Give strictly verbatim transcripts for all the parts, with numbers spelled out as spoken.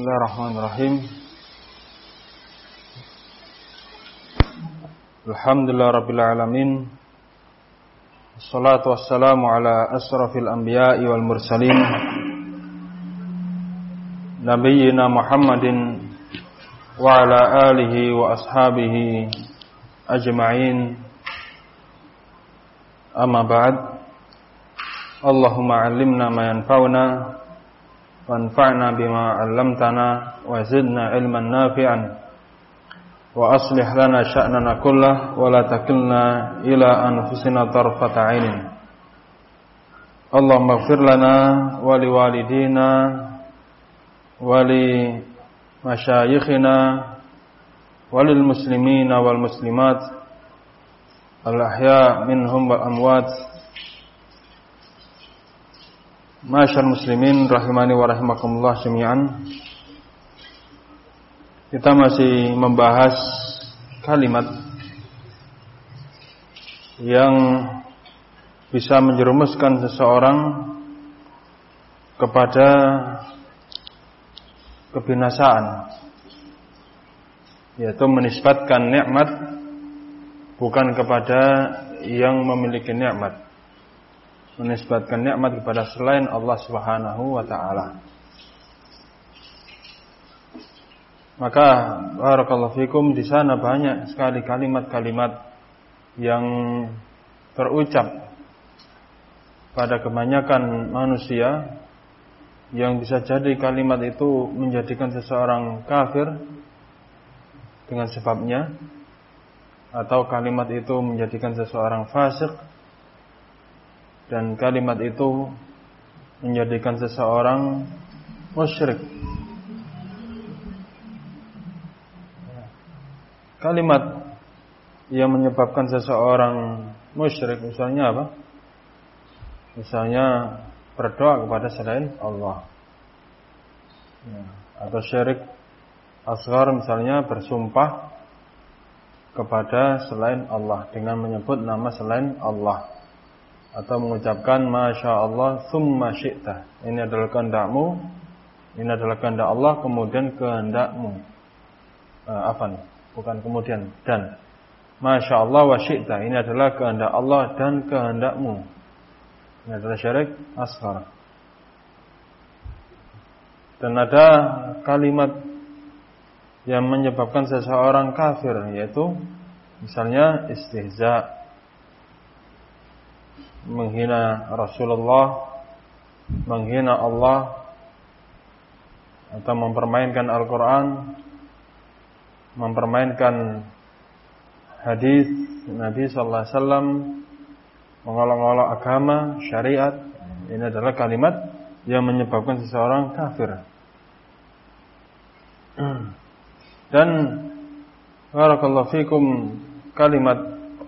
Bismillahirrahmanirrahim. Alhamdulillah rabbil alamin. Wassalatu wassalamu ala asrafil anbiya'i wal mursalin nabiyyina Muhammadin wa ala alihi wa ashabihi ajma'in. Amma ba'd. Allahumma 'allimna ma yanfa'una wanfa'na bima 'allamtana wa zidna ilman nafi'an wa aslih lana sya'nana kullah wa la takilna ila anfusina tarfata 'ainin. Allahumma ighfir lana wa liwalidina wa li masyayikhina wa lil muslimina wal muslimat al ahya minhum wal amwat. Masyar muslimin rahimani wa rahimakumullah jami'an. Kita masih membahas kalimat yang bisa menjerumuskan seseorang kepada kebinasaan, yaitu menisbatkan nikmat bukan kepada yang memiliki nikmat, menisbatkan nikmat kepada selain Allah Subhanahu wa taala. Maka barakallahu fikum, di sana banyak sekali kalimat-kalimat yang terucap pada kebanyakan manusia yang bisa jadi kalimat itu menjadikan seseorang kafir dengan sebabnya, atau kalimat itu menjadikan seseorang fasik, dan kalimat itu menjadikan seseorang musyrik. Kalimat yang menyebabkan seseorang musyrik misalnya apa? Misalnya berdoa kepada selain Allah, atau syirik asghar, misalnya bersumpah kepada selain Allah dengan menyebut nama selain Allah, atau mengucapkan Masya Allah thumma syi'ta, ini adalah kehendakmu, ini adalah kehendak Allah, kemudian kehendakmu, uh, apa nih? Bukan kemudian, dan Masya Allah wa syi'ta, ini adalah kehendak Allah dan kehendakmu. Ini adalah syirik asghar. Dan ada kalimat yang menyebabkan seseorang kafir, yaitu misalnya istihza, menghina Rasulullah, menghina Allah, atau mempermainkan Al-Quran, mempermainkan hadis Nabi sallallahu alaihi wasallam, mengolok-olok agama, syariat. Ini adalah kalimat yang menyebabkan seseorang kafir. Dan barakallahu fikum, kalimat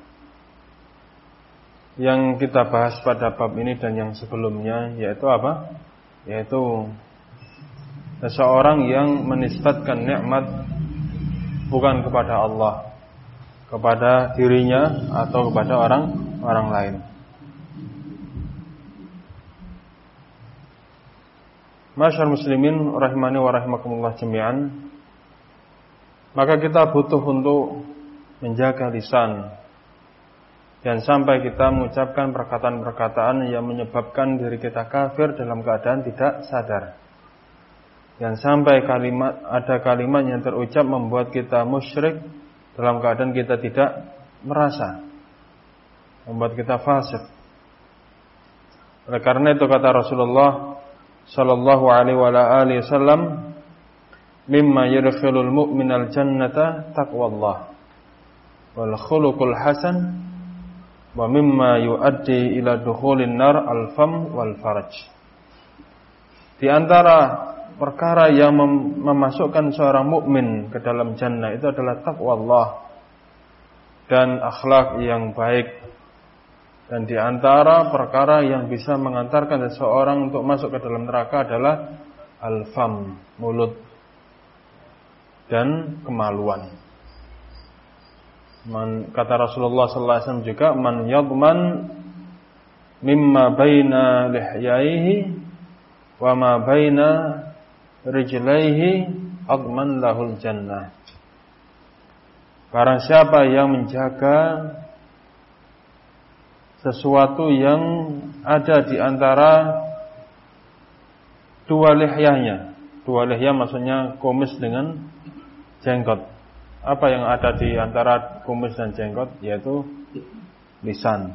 yang kita bahas pada bab ini dan yang sebelumnya, yaitu apa? Yaitu seseorang yang menisbatkan nikmat bukan kepada Allah, kepada dirinya atau kepada orang orang lain. Masyar muslimin rahimani wa rahimakumullah jami'an. Maka kita butuh untuk menjaga lisan, dan sampai kita mengucapkan perkataan-perkataan yang menyebabkan diri kita kafir dalam keadaan tidak sadar. Dan sampai kalimat ada kalimat yang terucap membuat kita musyrik dalam keadaan kita tidak merasa, membuat kita fasik. Oleh karena itu kata Rasulullah sallallahu alaihi wasallam, mimma yadkhulul mu'minal jannata taqwallah wal khuluqul hasan wa mimma yuaddi ila dukhulin nar al-fam wal faraj. Di antara perkara yang mem- memasukkan seorang mukmin ke dalam jannah itu adalah takwa Allah dan akhlak yang baik. Dan di antara perkara yang bisa mengantarkan seseorang untuk masuk ke dalam neraka adalah al-fam, mulut, dan kemaluan. Man, kata Rasulullah sallallahu alaihi wasallam juga, man yadman mimma baina lihyaihi wa ma baina rijlaihi adman lahul jannah. Barang siapa yang menjaga sesuatu yang ada di antara dua lihyahnya. Dua lihyah maksudnya kumis dengan jenggot. Apa yang ada di antara kumis dan jenggot? Yaitu lisan.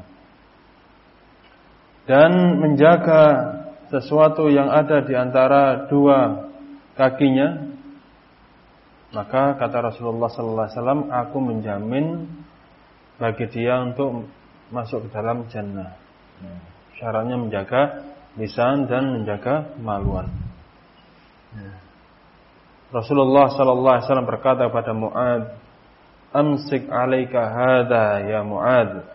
Dan menjaga sesuatu yang ada di antara dua kakinya, maka kata Rasulullah sallallahu alaihi wasallam, aku menjamin bagi dia untuk masuk ke dalam jannah. Syaratnya menjaga lisan dan menjaga kemaluan. Rasulullah sallallahu alaihi wasallam berkata kepada Mu'adz, "Amsik 'alaika hadza ya Mu'adz."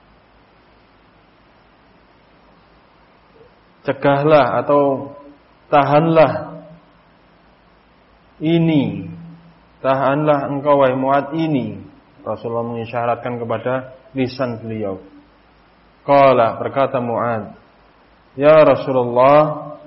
Cegahlah atau tahanlah ini, tahanlah engkau wahai Mu'adz ini. Rasulullah mengisyaratkan kepada lisan beliau. Qala, berkata Mu'adz, ya Rasulullah,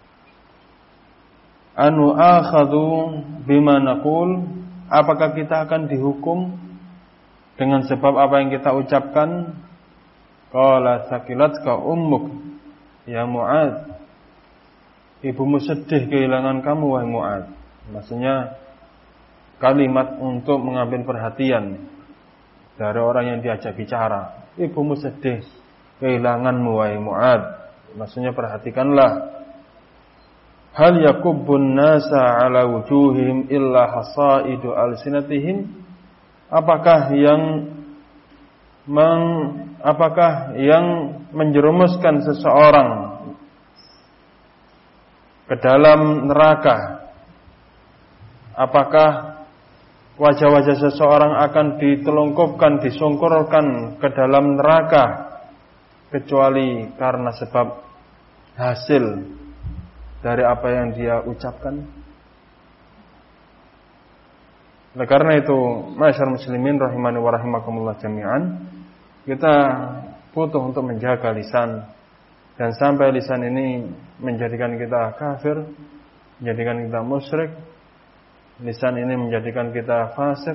anu akhadhu bima naqul, apakah kita akan dihukum dengan sebab apa yang kita ucapkan? Qala sakilatka ummuk ya Mu'adz, ibumu sedih kehilangan kamu wahai Mu'adz. Maksudnya kalimat untuk mengambil perhatian dari orang yang diajak bicara. Ibumu sedih kehilanganmu wahai Mu'adz. Maksudnya perhatikanlah. Hal yakubbun nasa ala wujuhim illa hasaidu alsinatihim. Apakah yang meng, apakah yang menjerumuskan seseorang ke dalam neraka? Apakah wajah-wajah seseorang akan ditelungkupkan, disungkurkan ke dalam neraka kecuali karena sebab hasil dari apa yang dia ucapkan? Oleh karena itu, ma'asyar muslimin rahimani wa rahimakumullah jami'an, kita butuh untuk menjaga lisan, dan sampai lisan ini menjadikan kita kafir, menjadikan kita musyrik, lisan ini menjadikan kita fasik.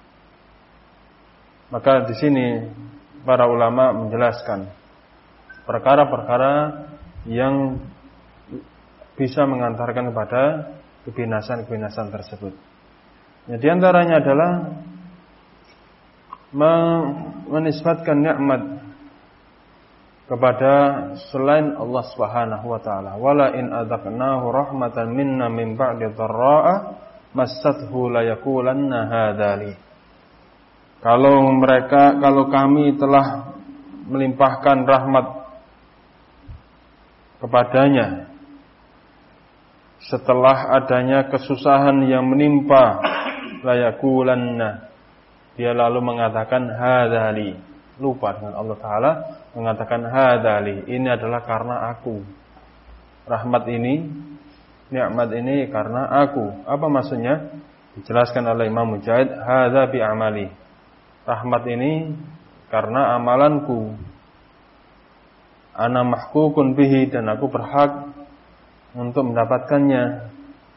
Maka di sini para ulama menjelaskan perkara-perkara yang bisa mengantarkan kepada kebinasan-kebinasan tersebut. Ya, di antaranya adalah menisbatkan nikmat kepada selain Allah Subhanahu wa taala. Wala in adzaqnahu rahmatan minna min ba'di dharra'a massathu la yaqulanna hadzali. Kalau mereka kalau kami telah melimpahkan rahmat kepadanya setelah adanya kesusahan yang menimpa, la yaqulanna, dia lalu mengatakan hadzali, lupa dengan Allah Ta'ala, mengatakan hadzali, ini adalah karena aku. Rahmat ini, nikmat ini karena aku. Apa maksudnya? Dijelaskan oleh Imam Mujahid, hadza bi amali. Rahmat ini karena amalanku. Ana mahkukun bihi, dan aku berhak untuk mendapatkannya.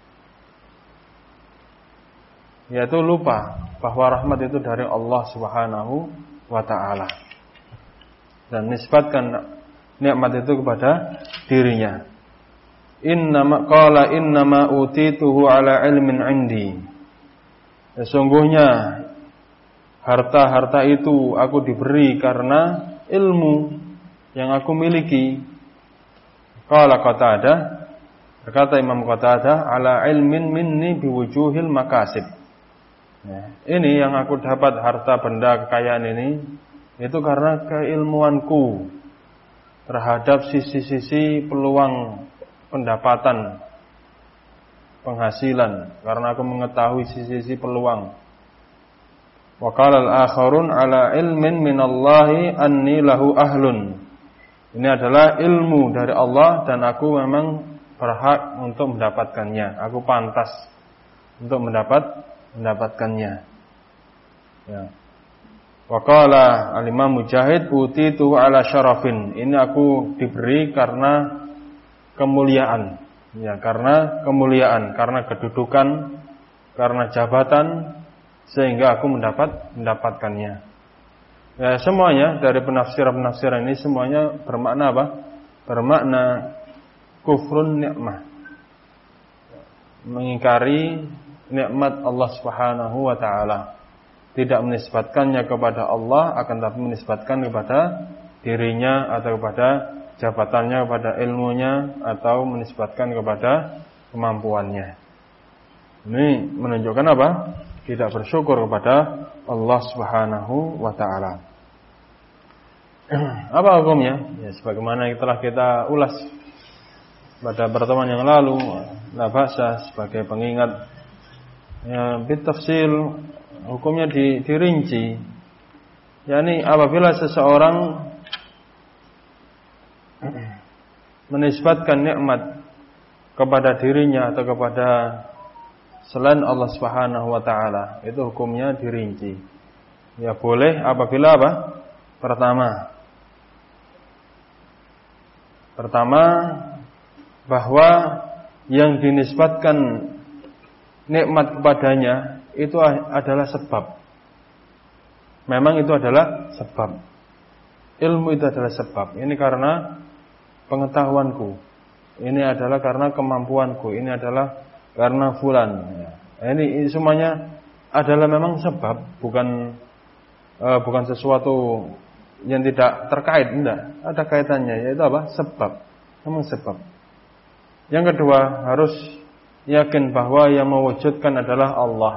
Yaitu lupa bahwa rahmat itu dari Allah Subhanahu wa ta'ala, dan nisbatkan nikmat itu kepada dirinya. Innama qala innama utituhu ala ilmin indi. Sesungguhnya harta-harta itu aku diberi karena ilmu yang aku miliki. Qala Qatadah, berkata Imam Qatadah, ala ilmin minni biwujuhil makasib. Ya, ini yang aku dapat harta benda kekayaan ini itu karena keilmuanku terhadap sisi-sisi peluang pendapatan, penghasilan, karena aku mengetahui sisi-sisi peluang. Wa qala al-akharun ala ilmin minallahi anni lahu ahlun. Ini adalah ilmu dari Allah dan aku memang berhak untuk mendapatkannya. Aku pantas untuk mendapat mendapatkannya. Ya. Wa qala al-Imam Mujahid utitu ala syarafin. Ini aku diberi karena kemuliaan. Ya, karena kemuliaan, karena kedudukan, karena jabatan, sehingga aku mendapat mendapatkannya. Ya, semuanya dari penafsiran-penafsiran ini semuanya bermakna apa? Bermakna kufrun nikmah. Mengingkari nikmat Allah Subhanahu wa taala. Tidak menisbatkannya kepada Allah, akan tapi menisbatkan kepada dirinya atau kepada jabatannya, kepada ilmunya, atau menisbatkan kepada kemampuannya. Ini menunjukkan apa? Tidak bersyukur kepada Allah Subhanahu wa taala. Apa hukumnya? Ya, sebagaimana telah kita ulas pada pertemuan yang lalu, la ba'sa, sebagai pengingat. Ya, bitafsil, hukumnya di, dirinci. yakni apabila seseorang menisbatkan nikmat kepada dirinya atau kepada selain Allah Subhanahu wa taala, itu hukumnya dirinci. Ya boleh apabila apa? Pertama Pertama bahwa yang dinisbatkan nikmat kepadanya itu adalah sebab. Memang itu adalah sebab. Ilmu itu adalah sebab. Ini karena pengetahuanku. Ini adalah karena kemampuanku. Ini adalah karena fulan. Ini, ini semuanya adalah memang sebab, bukan uh, bukan sesuatu yang tidak terkait, enggak. Ada kaitannya, yaitu apa? Sebab. Memang sebab. Yang kedua, harus yakin bahwa yang mewujudkan adalah Allah.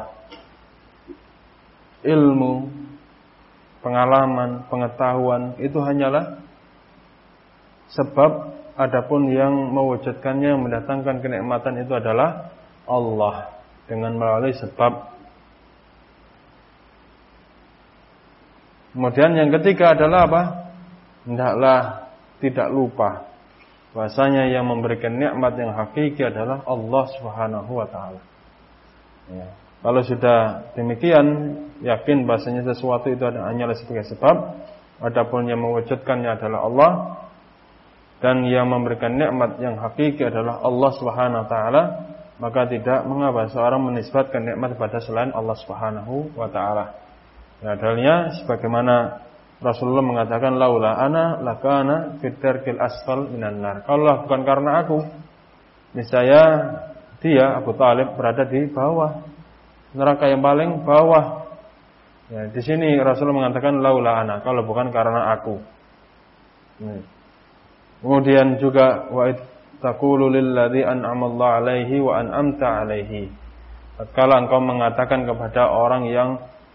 Ilmu, pengalaman, pengetahuan itu hanyalah sebab, adapun yang mewujudkannya, mendatangkan kenikmatan itu adalah Allah dengan melalui sebab. Kemudian yang ketiga adalah apa? Hendaklah tidak lupa bahwasanya yang memberikan nikmat yang hakiki adalah Allah Subhanahu wa taala. Ya. Kalau sudah demikian, yakin bahwasanya sesuatu itu hanyalah sebagai sebab, adapun yang mewujudkannya adalah Allah, dan yang memberikan nikmat yang hakiki adalah Allah Subhanahu wa taala, maka tidak mengapa seorang menisbatkan nikmat kepada selain Allah Subhanahu wa taala. Ya, dalilnya sebagaimana Rasulullah mengatakan, laula ana lakana fid darkil asfal minan nar. Kalau bukan karena aku, niscaya dia Abu Thalib berada di bawah neraka yang paling bawah. Ya, di sini Rasulullah mengatakan laula ana, kalau bukan karena aku. Ya. Kemudian juga wa taqulu lil ladzi an'ama Allah alaihi wa an'amta alaihi. Tatkala engkau mengatakan kepada orang yang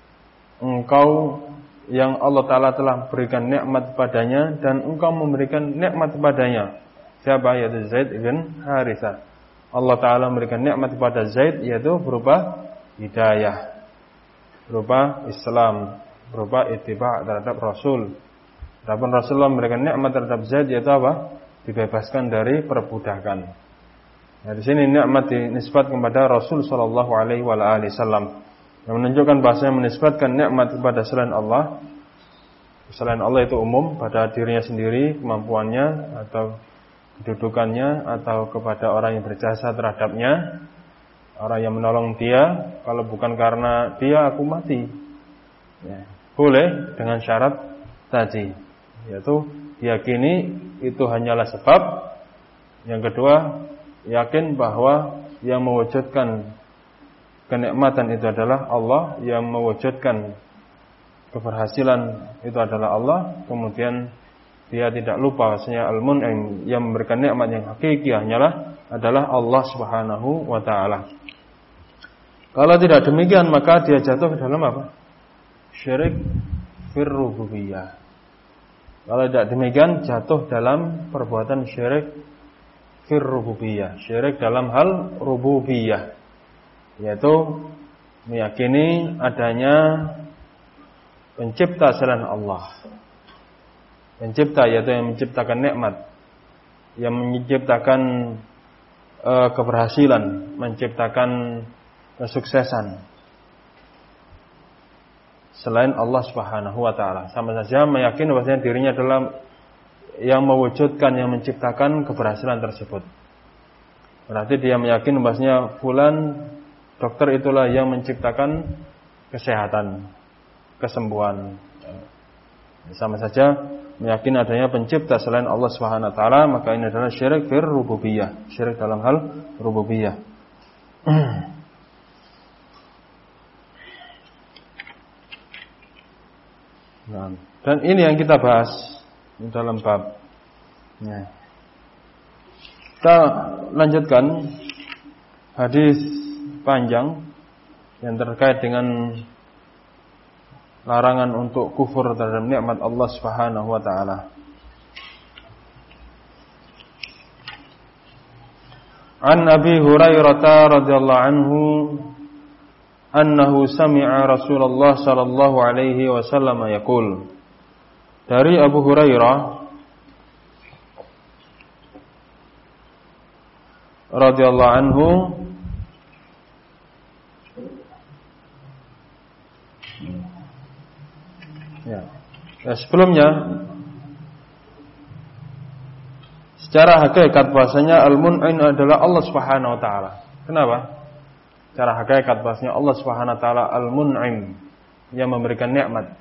engkau yang Allah Ta'ala telah berikan nikmat padanya dan engkau memberikan nikmat padanya. Siapa? Yaitu Zaid bin Harithah. Allah Ta'ala memberikan nikmat kepada Zaid, yaitu berupa hidayah, berupa Islam, berupa ittiba' terhadap Rasul. Dan Rasulullah memberikan nikmat terhadap Zaid, yaitu apa? Dibebaskan dari perbudakan. Nah, di sini nikmat dinisbatkan kepada Rasul sallallahu alaihi wasallam, yang menunjukkan bahasanya menisbatkan nikmat kepada selain Allah. Selain Allah itu umum pada dirinya sendiri, kemampuannya atau kedudukannya, atau kepada orang yang berjasa terhadapnya, orang yang menolong dia. Kalau bukan karena dia aku mati, ya, boleh dengan syarat tadi, yaitu yakini itu hanyalah sebab. Yang kedua, yakin bahwa yang mewujudkan kenikmatan itu adalah Allah, yang mewujudkan keberhasilan itu adalah Allah. Kemudian dia tidak lupa bahwasanya Al-Mun'im, yang memberikan nikmat yang hakiki hanyalah adalah Allah Subhanahu wa taala. Kalau tidak demikian, maka dia jatuh ke dalam apa? Syirik fir rububiyah. Kalau tidak demikian, jatuh dalam perbuatan syirik fir rububiyah, syirik dalam hal rububiyah, yaitu meyakini adanya pencipta selain Allah. Pencipta yaitu yang menciptakan nikmat, yang menciptakan e, keberhasilan, menciptakan kesuksesan selain Allah Subhanahu wa taala. Sama saja meyakini bahwasanya dirinya adalah yang mewujudkan, yang menciptakan keberhasilan tersebut. Berarti dia meyakini bahwasanya fulan dokter itulah yang menciptakan kesehatan, kesembuhan. Sama saja meyakini adanya pencipta selain Allah Subhanahu wa taala, maka ini adalah syirik fir rububiyah, syirik dalam hal rububiyah. Nah, dan ini yang kita bahas dalam bab. Ya. Kita lanjutkan hadis panjang yang terkait dengan larangan untuk kufur terhadap nikmat Allah Subhanahu wa taala. An Abi Hurairah radhiyallahu anhu annahu sami'a Rasulullah sallallahu alaihi wasallam yaqul. Dari Abu Hurairah radhiyallahu anhu ya. Ya, sebelumnya secara hakikat bahasanya Al-Mun'im adalah Allah Subhanahu wa taala. Kenapa? Secara hakikat bahasanya Allah Subhanahu wa taala Al-Mun'im, yang memberikan nikmat.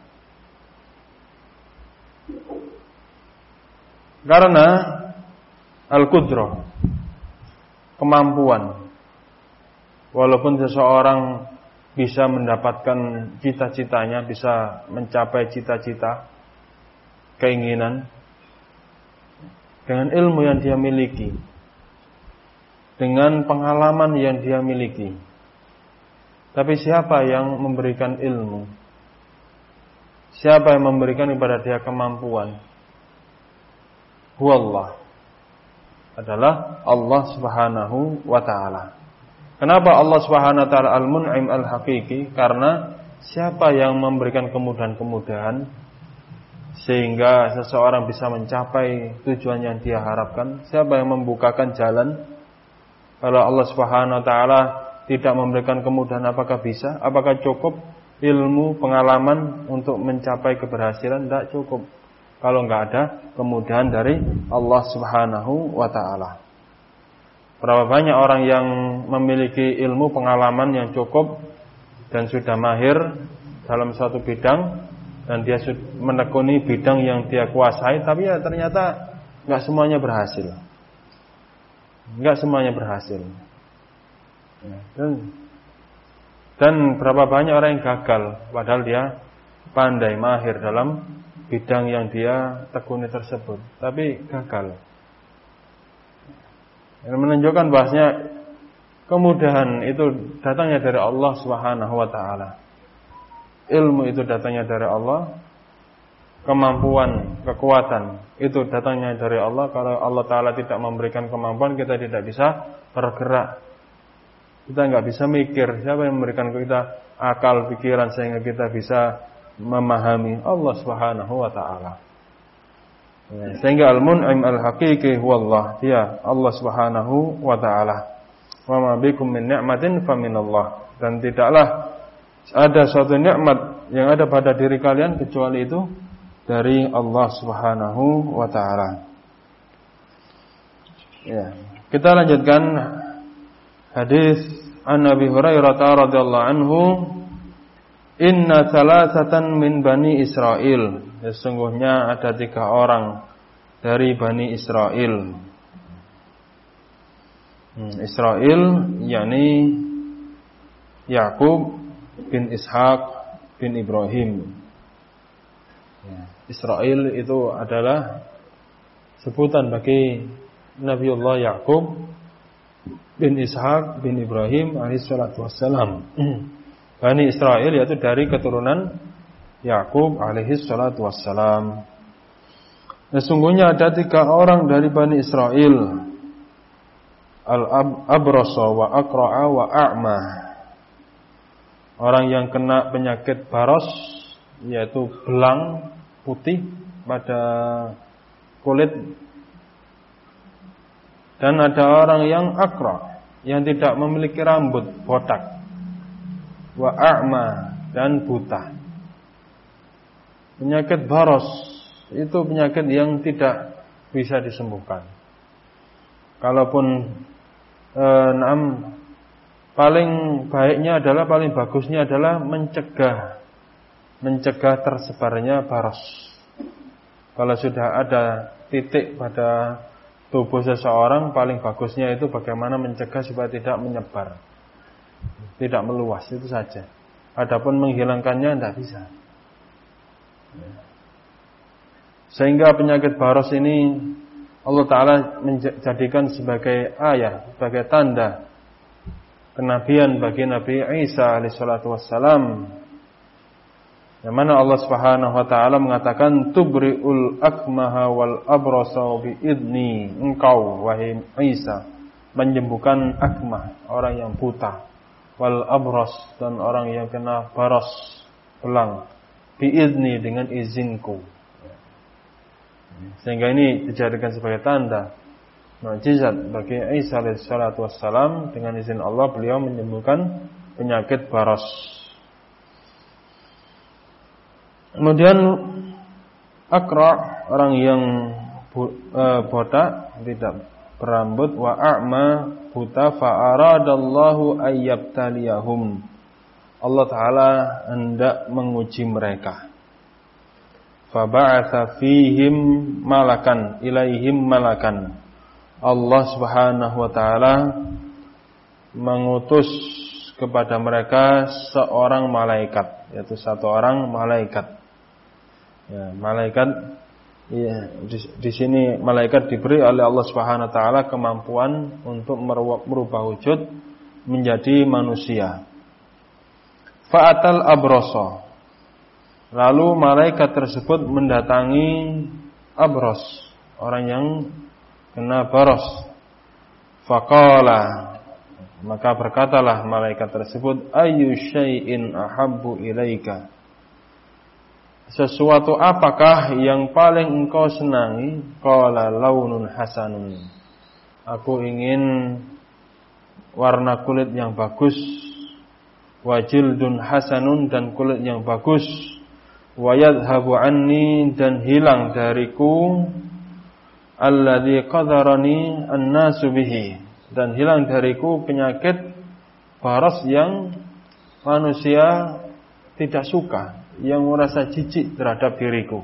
Karena Al-Qudrah, kemampuan. Walaupun seseorang bisa mendapatkan cita-citanya, bisa mencapai cita-cita, keinginan, dengan ilmu yang dia miliki, dengan pengalaman yang dia miliki. Tapi siapa yang memberikan ilmu? Siapa yang memberikan kepada dia kemampuan? Huwallah, adalah Allah Subhanahu wa ta'ala. Kenapa Allah Subhanahu wa ta'ala Al-Mun'im Al-Haqiqi? Karena siapa yang memberikan kemudahan-kemudahan sehingga seseorang bisa mencapai tujuan yang dia harapkan? Siapa yang membukakan jalan? Kalau Allah Subhanahu wa ta'ala tidak memberikan kemudahan, apakah bisa? Apakah cukup ilmu, pengalaman untuk mencapai keberhasilan? Tidak cukup kalau enggak ada kemudahan dari Allah Subhanahu wa ta'ala. Berapa banyak orang yang memiliki ilmu, pengalaman yang cukup dan sudah mahir dalam suatu bidang, dan dia menekuni bidang yang dia kuasai, tapi ya ternyata enggak semuanya berhasil. Enggak semuanya berhasil. Dan, dan berapa banyak orang yang gagal padahal dia pandai, mahir dalam bidang yang dia tekuni tersebut, tapi gagal. Yang menunjukkan bahasanya kemudahan itu datangnya dari Allah Subhanahu wa ta'ala. Ilmu itu datangnya dari Allah. Kemampuan, kekuatan itu datangnya dari Allah. Kalau Allah ta'ala tidak memberikan kemampuan, kita tidak bisa bergerak. Kita nggak bisa mikir. Siapa yang memberikan kita akal, pikiran sehingga kita bisa memahami? Allah Subhanahu wa ta'ala. Ya, sehingga Al-Mun'im Al-Haqiqi huwallah, dia Allah Subhanahu wa ta'ala. Wa ma bikum min ni'matin fa minallah. Dan tidaklah ada suatu nikmat yang ada pada diri kalian kecuali itu dari Allah Subhanahu wa ta'ala. Ya, kita lanjutkan hadis an Abi Hurairah radhiyallahu anhu, inna salasatan min bani Israel. Sesungguhnya ada tiga orang dari Bani Israel. Hmm, Israel yakni Yakub bin Ishaq bin Ibrahim. Ya, Israel itu adalah sebutan bagi Nabiullah Yakub bin Ishaq bin Ibrahim alaihi salatu wassalam. Bani Israel yaitu dari keturunan Yakub alaihi salatu wassalam. Sesungguhnya ada tiga orang dari Bani Israel, Al-Abrasa wa Aqra'a wa A'ma. Orang yang kena penyakit baros, yaitu belang putih pada kulit. Dan ada orang yang Aqra', yang tidak memiliki rambut, botak. Wa A'ma, dan buta. Penyakit baros itu penyakit yang tidak bisa disembuhkan. Kalaupun eh, enam paling baiknya adalah paling bagusnya adalah mencegah mencegah tersebarnya baros. Kalau sudah ada titik pada tubuh seseorang, paling bagusnya itu bagaimana mencegah supaya tidak menyebar, tidak meluas, itu saja. Adapun menghilangkannya tidak bisa. Sehingga penyakit baros ini Allah Ta'ala menjadikan sebagai ayat, sebagai tanda kenabian bagi Nabi Isa alaihissalatu wassalam, yang mana Allah Subhanahu wa taala mengatakan tubri'ul akmaha wal abrasa biidni, engkau wahai Isa menyembuhkan akmah, orang yang buta, wal abras, dan orang yang kena baros, belang, biidni, dengan izinku. Sehingga ini dijadikan sebagai tanda mukjizat bagi Isa alaihissalatu wassalam, dengan izin Allah beliau menyembuhkan penyakit baros. Kemudian Akra, orang yang botak, tidak berambut, wa a'ma, buta, fa aradallahu ayyabtaliyahum, Allah Ta'ala hendak menguji mereka. Fa ba'atha fihim malakan, ilaihim malakan, Allah Subhanahu wa taala mengutus kepada mereka seorang malaikat, yaitu satu orang malaikat. Ya, malaikat ya, di, di sini malaikat diberi oleh Allah Subhanahu wa taala kemampuan untuk merubah wujud menjadi manusia. Fa'atal abrasa, lalu malaikat tersebut mendatangi abros, orang yang kena baros. Faqala, maka berkatalah malaikat tersebut, ayyu syai'in ahabbu ilaika, sesuatu apakah yang paling engkau senangi? Qala launun hasanun, aku ingin warna kulit yang bagus, wa jildun hasanun, dan kulit yang bagus, wa yadhhabu anni, dan hilang dariku, alladzi qadarani an-nasu bihi, dan hilang dariku penyakit baros yang manusia tidak suka, yang merasa jijik terhadap diriku.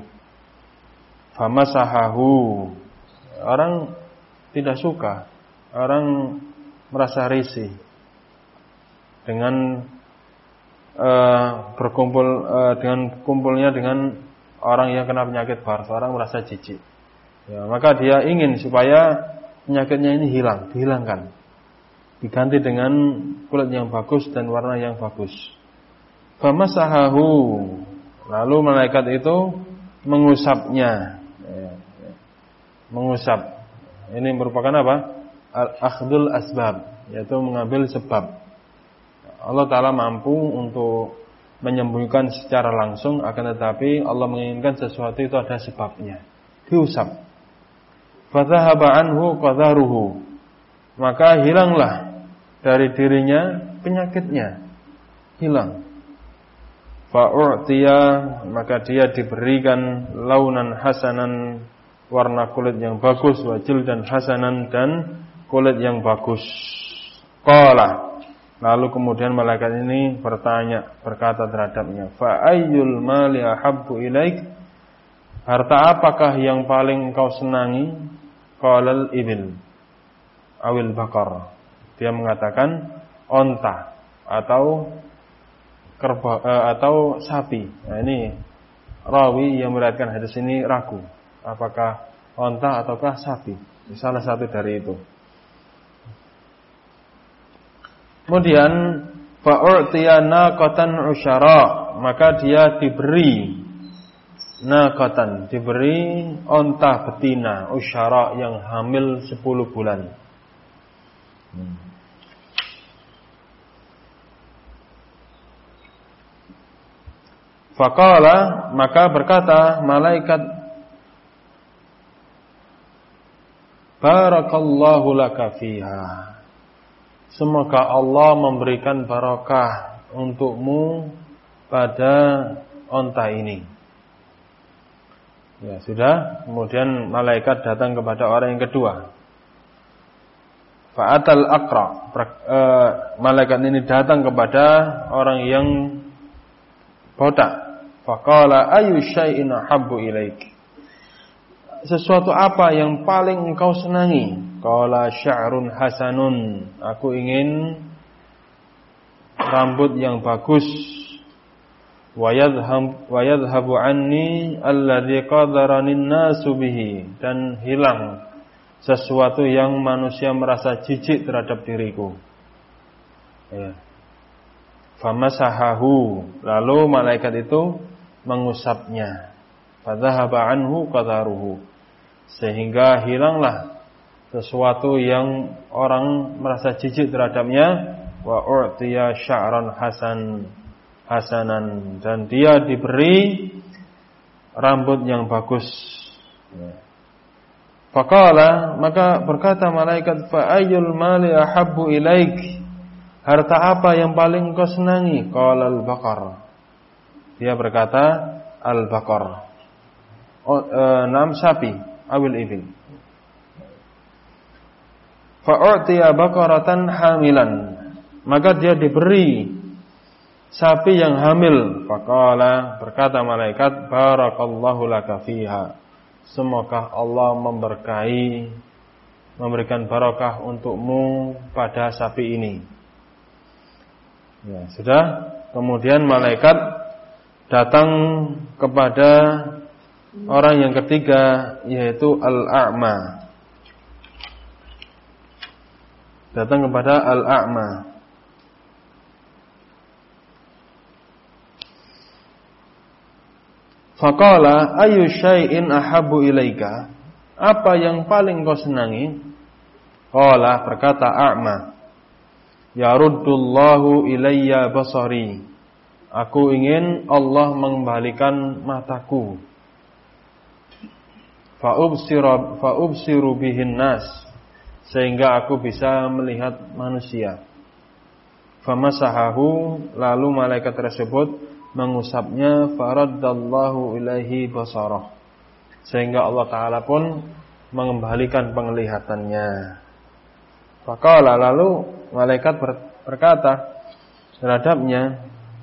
Famasahahu, orang tidak suka, orang merasa risih dengan uh, berkumpul uh, dengan kumpulnya dengan orang yang kena penyakit baros, orang merasa jijik. Ya, maka dia ingin supaya penyakitnya ini hilang, dihilangkan, diganti dengan kulit yang bagus dan warna yang bagus. Famasahahu, lalu malaikat itu mengusapnya, ya, ya. Mengusap, ini merupakan apa? Al-akhdul asbab, yaitu mengambil sebab. Allah Ta'ala mampu untuk menyembuhkan secara langsung, akan tetapi Allah menginginkan sesuatu itu ada sebabnya, diusap. Fadhahaba anhu qadharuhu, maka hilanglah dari dirinya penyakitnya, hilang. Fa'u'tiya, maka dia diberikan launan hasanan, warna kulit yang bagus, wa jildan hasanan, dan kulit yang bagus. Qala, lalu kemudian malaikat ini bertanya, berkata terhadapnya, fa ayyul mali ahabbu ilaik, harta apakah yang paling engkau senangi? Qalal ibil awil bakar, dia mengatakan onta atau Kerba, uh, atau sapi. Nah, ini rawi yang meriwayatkan hadis ini ragu, apakah onta ataukah sapi, salah satu dari itu. Kemudian fa'u'tiya naqatan usyara, maka dia diberi naqatan, diberi onta betina usyara yang hamil sepuluh bulan. Hmm. Faqala, maka berkata malaikat, barakallahu laka fiha, semoga Allah memberikan barakah untukmu pada onta ini. Ya sudah, kemudian malaikat datang kepada orang yang kedua. Fa'atal Aqra, uh, malaikat ini datang kepada orang yang botak. Faqala ayu syai'in ahabbu ilaik. Sesuatu apa yang paling engkau senangi? Qala sya'run hasanun. Aku ingin rambut yang bagus. Wa yadhhab wa yadhhabu anni alladhi qadarani an-nasu bihi, dan hilang sesuatu yang manusia merasa jijik terhadap diriku. Ya. Famasahahu, lalu malaikat itu mengusapnya. Fadhahaba anhu qadaruhu, sehingga hilanglah sesuatu yang orang merasa jijik terhadapnya. Wa u'tiya sya'ran hasan hasanan, dan dia diberi rambut yang bagus. Ya. Faqala, maka berkata malaikat, fa ayyul mali ahabbu ilaik, harta apa yang paling kau senangi? Qala al-baqar, dia berkata al-baqar, oh, e, nam sapi, awil ibil. Fa'utiya baqaratan hamilan, maka dia diberi sapi yang hamil. Faqala, berkata malaikat, barakallahu laka fiha, semoga Allah memberkahi, memberikan barakah untukmu pada sapi ini. Ya, sudah. Kemudian malaikat datang kepada orang yang ketiga, yaitu al-a'ma. Datang kepada al-a'ma. Faqala ayu syai'in ahabbu ilaika, apa yang paling kau senangi? Qala, berkata a'ma, yaruddullahu ilayya basari, aku ingin Allah mengembalikan mataku. Fa'ubsiru fa'ubsiru bihin nas, sehingga aku bisa melihat manusia. Famasahahu, lalu malaikat tersebut mengusapnya. Faraddallahu ilaihi basarah, sehingga Allah Ta'ala pun mengembalikan penglihatannya. Faqala, lalu malaikat berkata terhadapnya,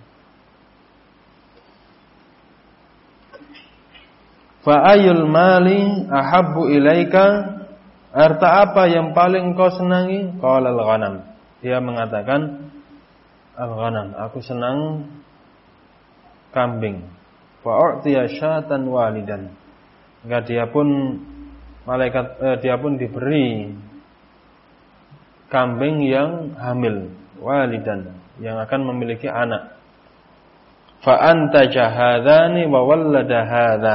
fa ayyul mali ahabbu ilaika, harta apa yang paling kau senangi? Qala al-ghanam, dia mengatakan al-ghanam, aku senang kambing. Fa'u'tiya syatan walidan, maka dia pun malaikat eh, dia pun diberi kambing yang hamil, walidan, yang akan memiliki anak. Fa antaja hadzani wa wallada hadza,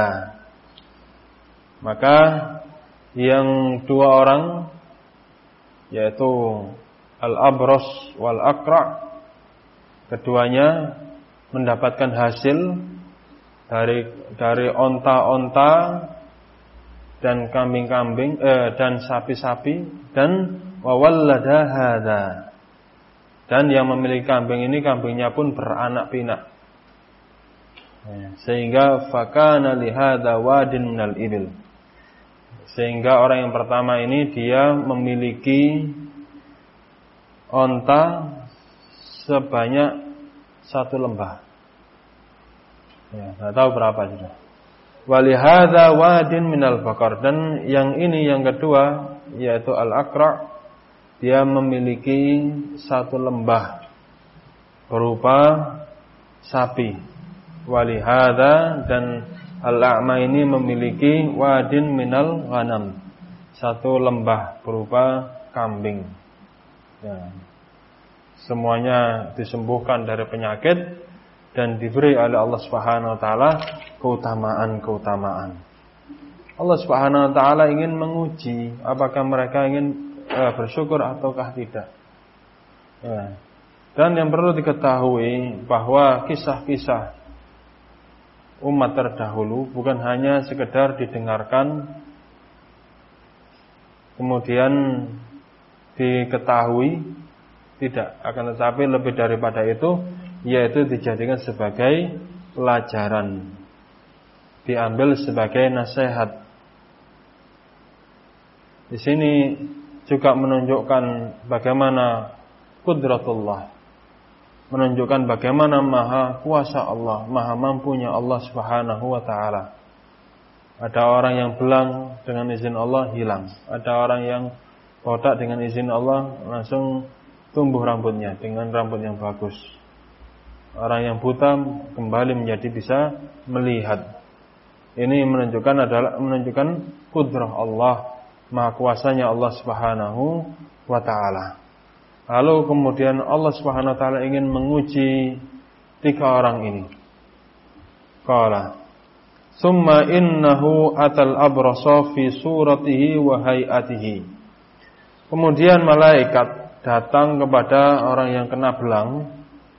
maka yang dua orang, yaitu al-abras wal aqra, keduanya mendapatkan hasil dari dari onta-onta dan kambing-kambing eh, dan sapi-sapi, dan wawallada hadza, dan yang memiliki kambing ini, kambingnya pun beranak pinak. Sehingga fakana li hadza wadin minal ibil, sehingga orang yang pertama ini dia memiliki onta sebanyak satu lembah. Ya, enggak tahu berapa sudah. Walihadza wadin minal baqar, dan yang ini yang kedua, yaitu al-aqra, dia memiliki satu lembah berupa sapi. Walihadza, dan al-a'ma ini memiliki wadin minal ghanam, satu lembah berupa kambing. Ya. Semuanya disembuhkan dari penyakit dan diberi oleh Allah Subhanahu wa taala keutamaan-keutamaan. Allah Subhanahu wa taala ingin menguji apakah mereka ingin eh, bersyukur ataukah tidak. Ya. Dan yang perlu diketahui bahwa kisah-kisah umat terdahulu bukan hanya sekedar didengarkan kemudian diketahui, tidak, akan tetapi lebih daripada itu, yaitu dijadikan sebagai pelajaran, diambil sebagai nasihat. Di sini juga menunjukkan bagaimana qudratullah, menunjukkan bagaimana maha kuasa Allah, maha mampunya Allah Subhanahu wa taala. Ada orang yang belang dengan izin Allah hilang, ada orang yang botak dengan izin Allah langsung tumbuh rambutnya dengan rambut yang bagus. Orang yang buta kembali menjadi bisa melihat. Ini menunjukkan adalah menunjukkan kudrah Allah, maha kuasanya Allah Subhanahu wa taala. Lalu kemudian Allah Subhanahu wa taala ingin menguji tiga orang ini. Qala, "Tsumma innahu atal abrasa fi suratihi wa hayatihi." Kemudian malaikat datang kepada orang yang kena belang,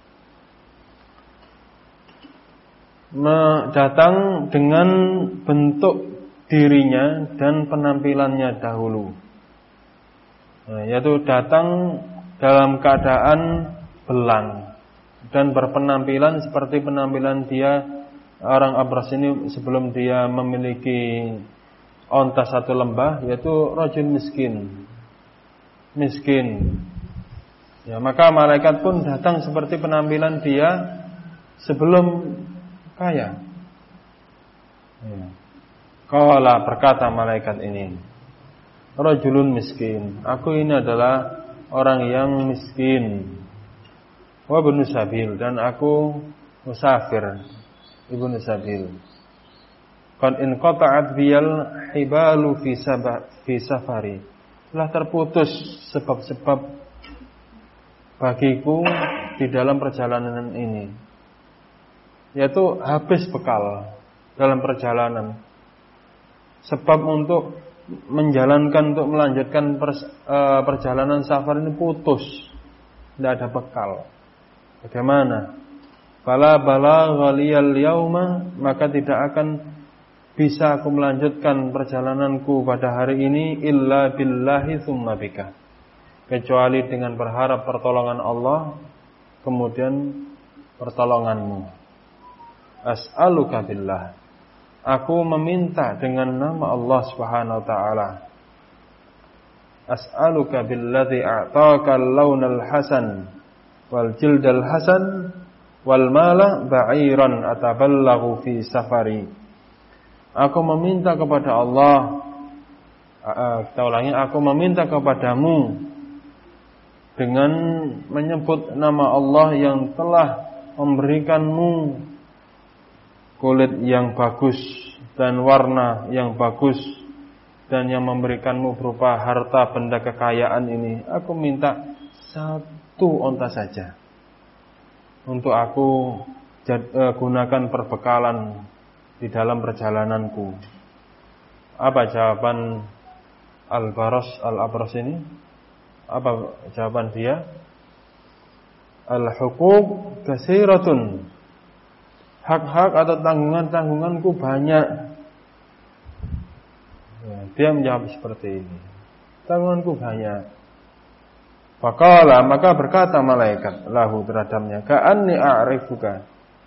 datang dengan bentuk dirinya dan penampilannya dahulu, nah, yaitu datang dalam keadaan belang dan berpenampilan seperti penampilan dia orang abras ini sebelum dia memiliki onta satu lembah, yaitu rajul miskin, miskin. Ya, maka malaikat pun datang seperti penampilan dia sebelum kaya. Ya. Qala, berkata malaikat ini, rajulun miskin, aku ini adalah orang yang miskin. Wa ibnu sabil, dan aku musafir, ibnu sabil. Qad inqata'at biyal hibalu fi sabah fi safari. Telah terputus sebab-sebab bagiku di dalam perjalanan ini, yaitu habis bekal dalam perjalanan. Sebab untuk menjalankan, untuk melanjutkan pers, uh, perjalanan safar ini putus, tidak ada bekal. Bagaimana? Fala balagha liyal yauma, maka tidak akan bisa aku melanjutkan perjalananku pada hari ini illa billahi tsumma bika, kecuali dengan berharap pertolongan Allah kemudian pertolonganmu. As'aluka billah, aku meminta dengan nama Allah Subhanahu wa taala. As'aluka billadzi a'taka al-lawnal hasan wal jildal hasan wal mala ba'iran ataballahu fi safari. Aku meminta kepada Allah, kita ulangi, aku meminta kepadamu dengan menyebut nama Allah yang telah memberikanmu kulit yang bagus dan warna yang bagus dan yang memberikanmu berupa harta benda kekayaan ini. Aku minta satu onta saja untuk aku gunakan perbekalan di dalam perjalananku. Apa jawaban Al-Baras Al-Abras ini? Apa jawaban dia? Al-huquq katsiratun, hak-hak atau tanggungan-tanggunganku banyak. Ya, dia menjawab seperti ini, tanggunganku banyak. Faqala, maka berkata malaikat lahu terhadapnya, ka'anni a'rifuka.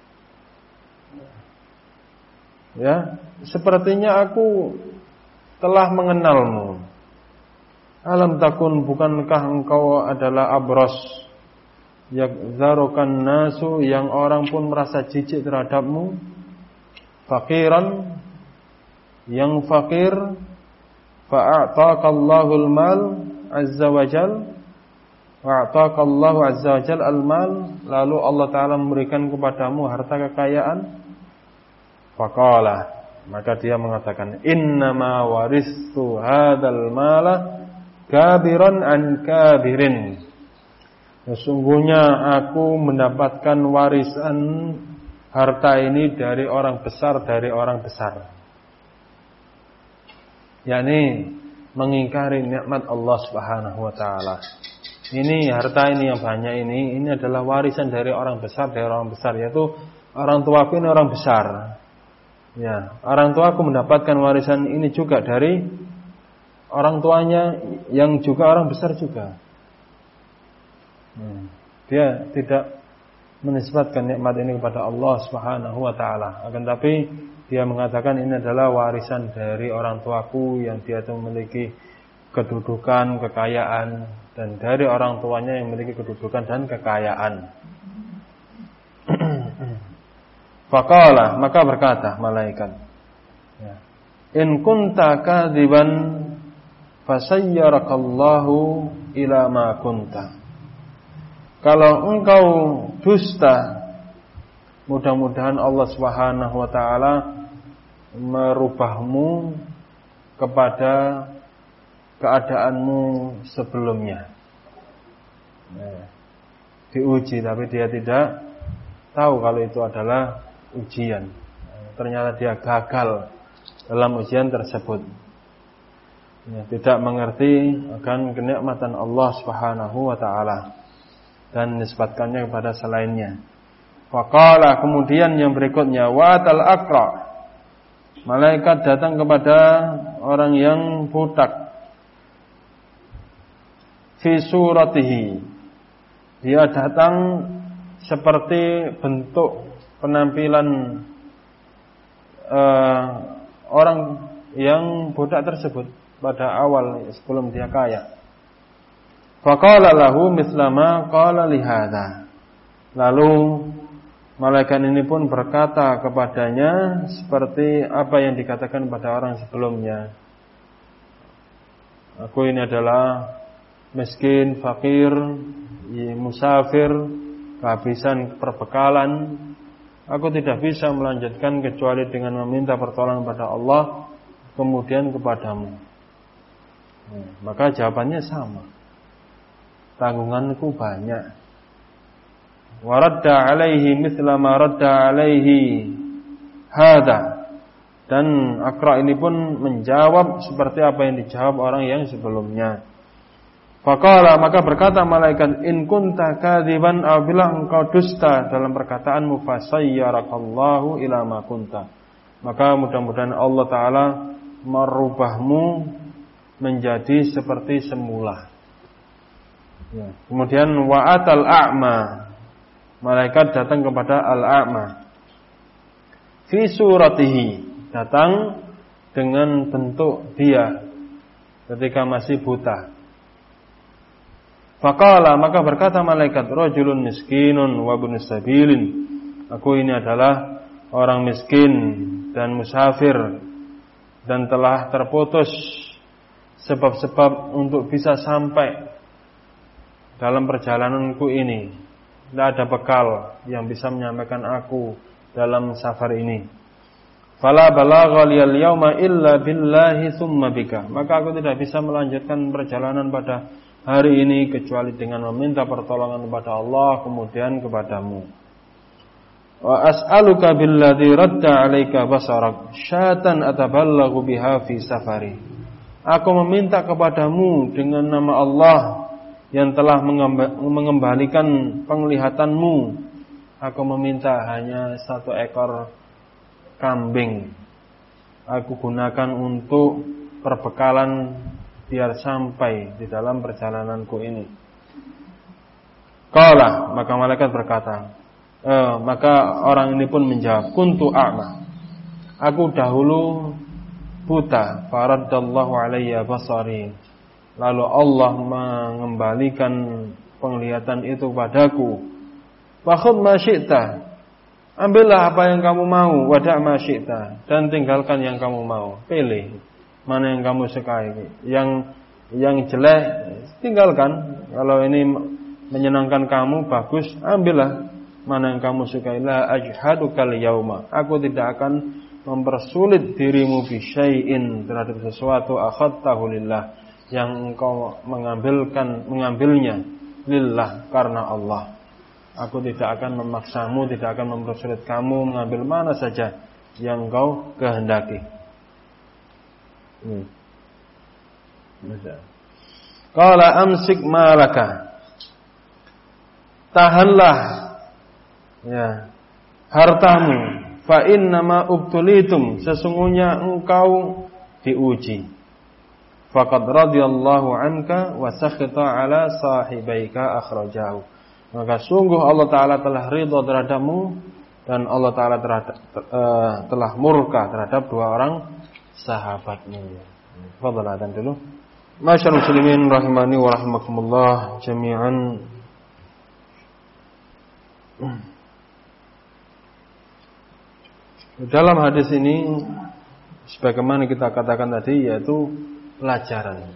Ya, sepertinya aku telah mengenalmu. Alam takun, bukankah engkau adalah abros, yakzarukan nasu, yang orang pun merasa jijik terhadapmu, fakiran, yang fakir, fa'ataqallahul mal azza wajal, wa'ataqallahu azza wajal al-mal, lalu Allah Ta'ala memberikan kepadamu harta kekayaan. Faqala, maka dia mengatakan, innama waristu hadal mala kabiran an kabirin. Sesungguhnya aku mendapatkan warisan harta ini dari orang besar, dari orang besar. yakni mengingkari nikmat Allah Subhanahu wa taala. Ini harta ini yang banyak ini ini adalah warisan dari orang besar, dari orang besar, yaitu orang tuaku ini orang besar. Ya, orang tuaku mendapatkan warisan ini juga dari orang tuanya yang juga orang besar juga. Hmm. Dia tidak menisbatkan nikmat ini kepada Allah Subhanahu wa taala. Akan tapi dia mengatakan ini adalah warisan dari orang tuaku yang dia itu memiliki kedudukan, kekayaan, dan dari orang tuanya yang memiliki kedudukan dan kekayaan. Faqala, maka berkata malaikat, in kunta kadziban fasayyarakallahu ila ma kunta. Kalau engkau dusta, mudah-mudahan Allah Subhanahu wa taala merubahmu kepada keadaanmu sebelumnya. Nah, diuji tapi dia tidak tahu kalau itu adalah ujian. Ternyata dia gagal dalam ujian tersebut. Ya, tidak mengerti akan kenikmatan Allah Subhanahu wa taala dan nisbatkannya kepada selainnya. Faqala, kemudian yang berikutnya, wa tal aqra. Malaikat datang kepada orang yang butak. Fi suratihi, dia datang seperti bentuk penampilan uh, orang yang budak tersebut pada awal sebelum dia kaya. Faqala lahu mislama qala lihada. Lalu malaikat ini pun berkata kepadanya seperti apa yang dikatakan pada orang sebelumnya. Aku ini adalah miskin, fakir, musafir, kehabisan perbekalan. Aku tidak bisa melanjutkan kecuali dengan meminta pertolongan pada Allah, kemudian kepadamu. Nah, maka jawabannya sama. Tanggunganku banyak. Waradda alaihi mithla ma radda alaihi hada. Dan Aqra ini pun menjawab seperti apa yang dijawab orang yang sebelumnya. Faqala, maka berkata malaikat, in kunta kadziban, apabila engkau dusta dalam perkataanmu, fasayyarakallahu ila ma kunta, maka mudah-mudahan Allah taala merubahmu menjadi seperti semula. Ya. Kemudian wa'atal a'ma, malaikat datang kepada al-a'ma fi suratihi, datang dengan bentuk dia ketika masih buta. Faqala, maka berkata malaikat, rajulun miskinun wa ibnu sabilin. Aku ini adalah orang miskin dan musafir dan telah terputus sebab-sebab untuk bisa sampai dalam perjalananku ini. Tidak ada bekal yang bisa menyampaikan aku dalam safar ini. Fala balagha liyal yauma illa billahi tsumma bika. Maka aku tidak bisa melanjutkan perjalanan pada hari ini kecuali dengan meminta pertolongan kepada Allah, kemudian kepadamu. Wa as'aluka billadzi radda 'alaika basarak syatan atabalaghu biha fi safari. Aku meminta kepadamu dengan nama Allah yang telah mengembalikan penglihatanmu. Aku meminta hanya satu ekor kambing. Aku gunakan untuk perbekalan biar sampai di dalam perjalananku ini. Qala, maka malaikat berkata, eh, maka orang ini pun menjawab, kuntu a'ma. Aku dahulu buta, faraddallahu alayya basari. Lalu Allah mengembalikan penglihatan itu padaku. Fakhudh ma syi'ta. Ambillah apa yang kamu mau, wada' ma syi'ta, dan tinggalkan yang kamu mau. Pilih mana yang kamu sukai. Yang yang jelek tinggalkan. Kalau ini menyenangkan kamu, bagus, ambillah mana yang kamu sukai. La ajhadukal yauma. Aku tidak akan mempersulit dirimu bi syai'in, terhadap sesuatu akhadtahu lillah, yang engkau mengambilkan mengambilnya lillah, karena Allah. Aku tidak akan memaksamu, tidak akan mempersulit kamu mengambil mana saja yang engkau kehendaki. Hmm. Qala amsik malaka. Tahanlah ya hartamu, fa innama ubtulitum, sesungguhnya engkau diuji. Faqad radhiyallahu anka wa sakhita ala sahibaika akhrajahu. Maka sungguh Allah taala telah ridha terhadapmu dan Allah taala terhadap, uh, telah murka terhadap dua orang sahabatnya. Fadhal adzan dulu. Masyaallah muslimin rahimani wa rahimakumullah jami'an. Dalam hadis ini sebagaimana kita katakan tadi, yaitu pelajaran.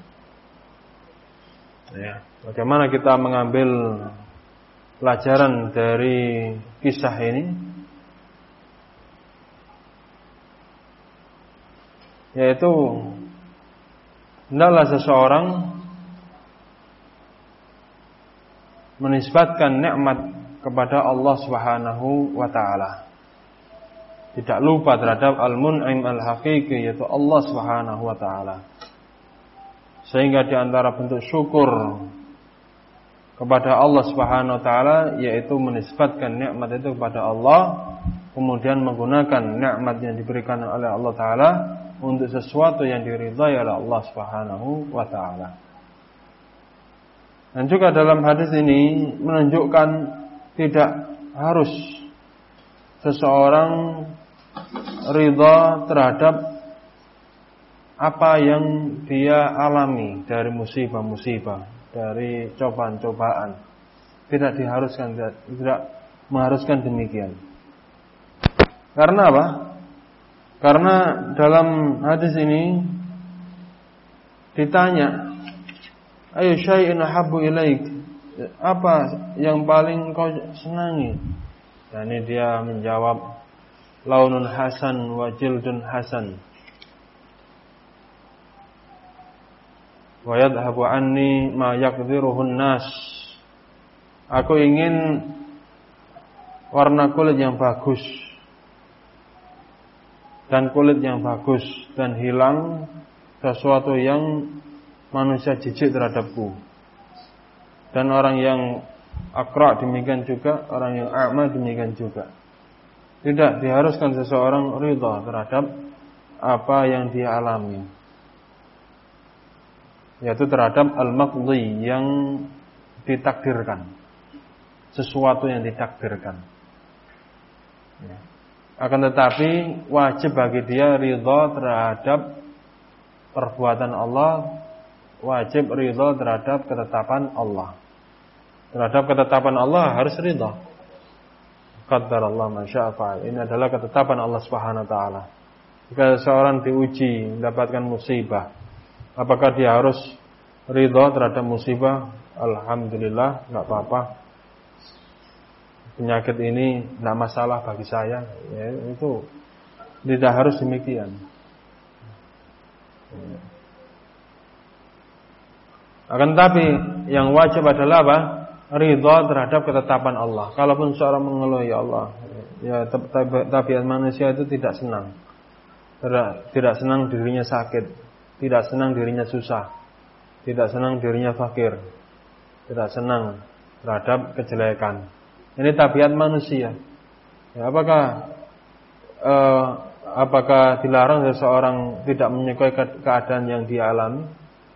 Ya, bagaimana kita mengambil pelajaran dari kisah ini? Yaitu hendaklah seseorang menisbatkan nikmat kepada Allah Subhanahu wa taala. Tidak lupa terhadap al-mun'im al-haqiqi, yaitu Allah Subhanahu wa taala. Sehingga di antara bentuk syukur kepada Allah Subhanahu wa taala yaitu menisbatkan nikmat itu kepada Allah, kemudian menggunakan nikmat yang diberikan oleh Allah taala untuk sesuatu yang diridhai oleh Allah Subhanahu wa taala. Dan juga dalam hadis ini menunjukkan tidak harus seseorang ridha terhadap apa yang dia alami dari musibah-musibah, dari cobaan-cobaan. Tidak diharuskan, tidak mengharuskan demikian. Karena apa? Karena dalam hadis ini ditanya, ayu syai'in ahabbu ilaik, apa yang paling kau senangi? Dan ini dia menjawab, launun hasan wa jildun hasan, wa yadhhabu anni ma yaqdiruhun nas. Aku ingin warna kulit yang bagus dan kulit yang bagus, dan hilang sesuatu yang manusia jijik terhadapku. Dan orang yang akra demikian juga, orang yang a'ma demikian juga. Tidak diharuskan seseorang ridha terhadap apa yang dia alami, yaitu terhadap al-maqdi, yang ditakdirkan, sesuatu yang ditakdirkan. Ya. Akan tetapi wajib bagi dia ridha terhadap perbuatan Allah, wajib ridha terhadap ketetapan Allah. Terhadap ketetapan Allah harus ridha. Qaddarallahu ma syaa fa'al. Ini adalah ketetapan Allah Subhanahu wa taala. Jika seorang diuji mendapatkan musibah, apakah dia harus ridha terhadap musibah? Alhamdulillah, enggak apa-apa. Penyakit ini tidak masalah bagi saya, ya, itu tidak harus demikian. Akan tetapi yang wajib adalah apa? Ridha terhadap ketetapan Allah. Kalaupun seorang mengeluh, ya Allah, ya tabiat manusia itu tidak senang, tidak, tidak senang dirinya sakit, tidak senang dirinya susah, tidak senang dirinya fakir, tidak senang terhadap kejelekan. Ini tabiat manusia. Ya, apakah eh, apakah dilarang seseorang tidak menyukai keadaan yang dia alami?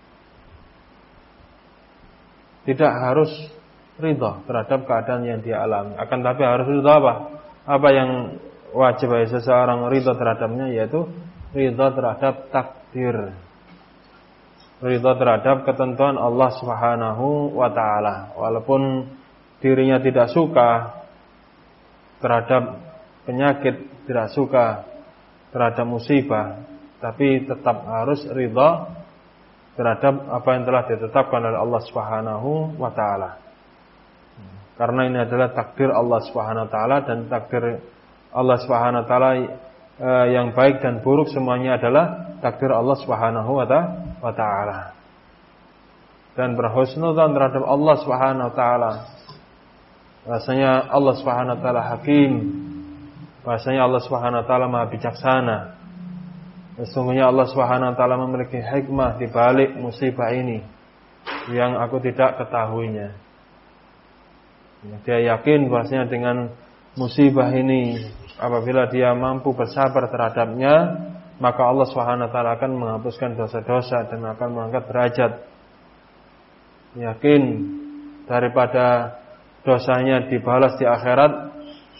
Tidak harus ridha terhadap keadaan yang dia alami. Akan tapi harus ridha apa? Apa yang wajib bagi seseorang ridha terhadapnya, yaitu ridha terhadap takdir, ridha terhadap ketentuan Allah Subhanahu wa taala. Walaupun dirinya tidak suka terhadap penyakit, tidak suka terhadap musibah, tapi tetap harus ridha terhadap apa yang telah ditetapkan oleh Allah Subhanahu wa taala. Karena ini adalah takdir Allah Subhanahu wa taala, dan takdir Allah Subhanahu wa taala eh, yang baik dan buruk semuanya adalah takdir Allah Subhanahu wa taala. Dan berhusnudzan terhadap Allah Subhanahu wa taala. Bahasanya Allah Subhanahu wa taala hakim. Bahasanya Allah Subhanahu wa taala maha bijaksana. Sesungguhnya Allah Subhanahu wa taala memiliki hikmah di balik musibah ini yang aku tidak ketahuinya. Dia yakin bahasanya dengan musibah ini, apabila dia mampu bersabar terhadapnya, maka Allah Subhanahu wa taala akan menghapuskan dosa-dosa dan akan mengangkat derajat. Yakin daripada dosanya dibalas di akhirat,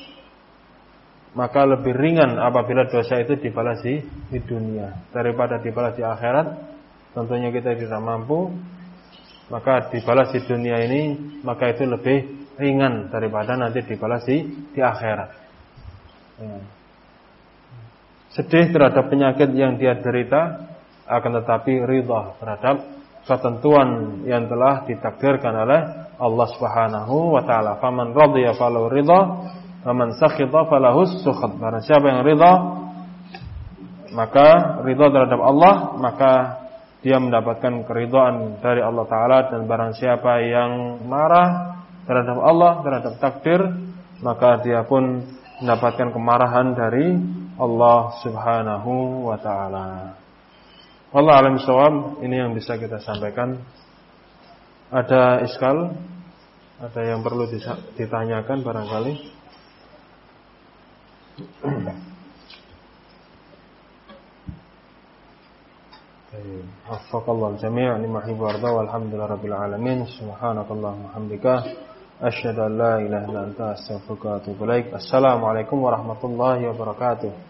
maka lebih ringan apabila dosa itu dibalas di, di dunia daripada dibalas di akhirat. tentunya kita tidak mampu, maka dibalas di dunia ini, maka itu lebih ringan daripada nanti dibalas di, di akhirat. Ya. Sedih terhadap penyakit yang dia derita, akan tetapi ridha terhadap ketentuan yang telah ditakdirkan oleh Allah Subhanahu wa taala. Faman radiya falahu ridha, faman sakhita falahu sukhat. Barang siapa yang ridha, maka ridha terhadap Allah, maka dia mendapatkan keridhaan dari Allah taala. Dan barang siapa yang marah terhadap Allah, terhadap takdir, maka dia pun mendapatkan kemarahan dari Allah Subhanahu wa taala. Wallahu a'lam bishawab. Ini yang bisa kita sampaikan. Ada iskal? Ada yang perlu ditanyakan barangkali? Waffaqallahu jami' lima yuhibbu wa yarda walhamdulillahi rabbil alamin. Subhanakallahumma hamdika asyhadu an la ilaha illa anta astaghfiruka wa atubu ilaik. Assalamualaikum warahmatullahi wabarakatuh.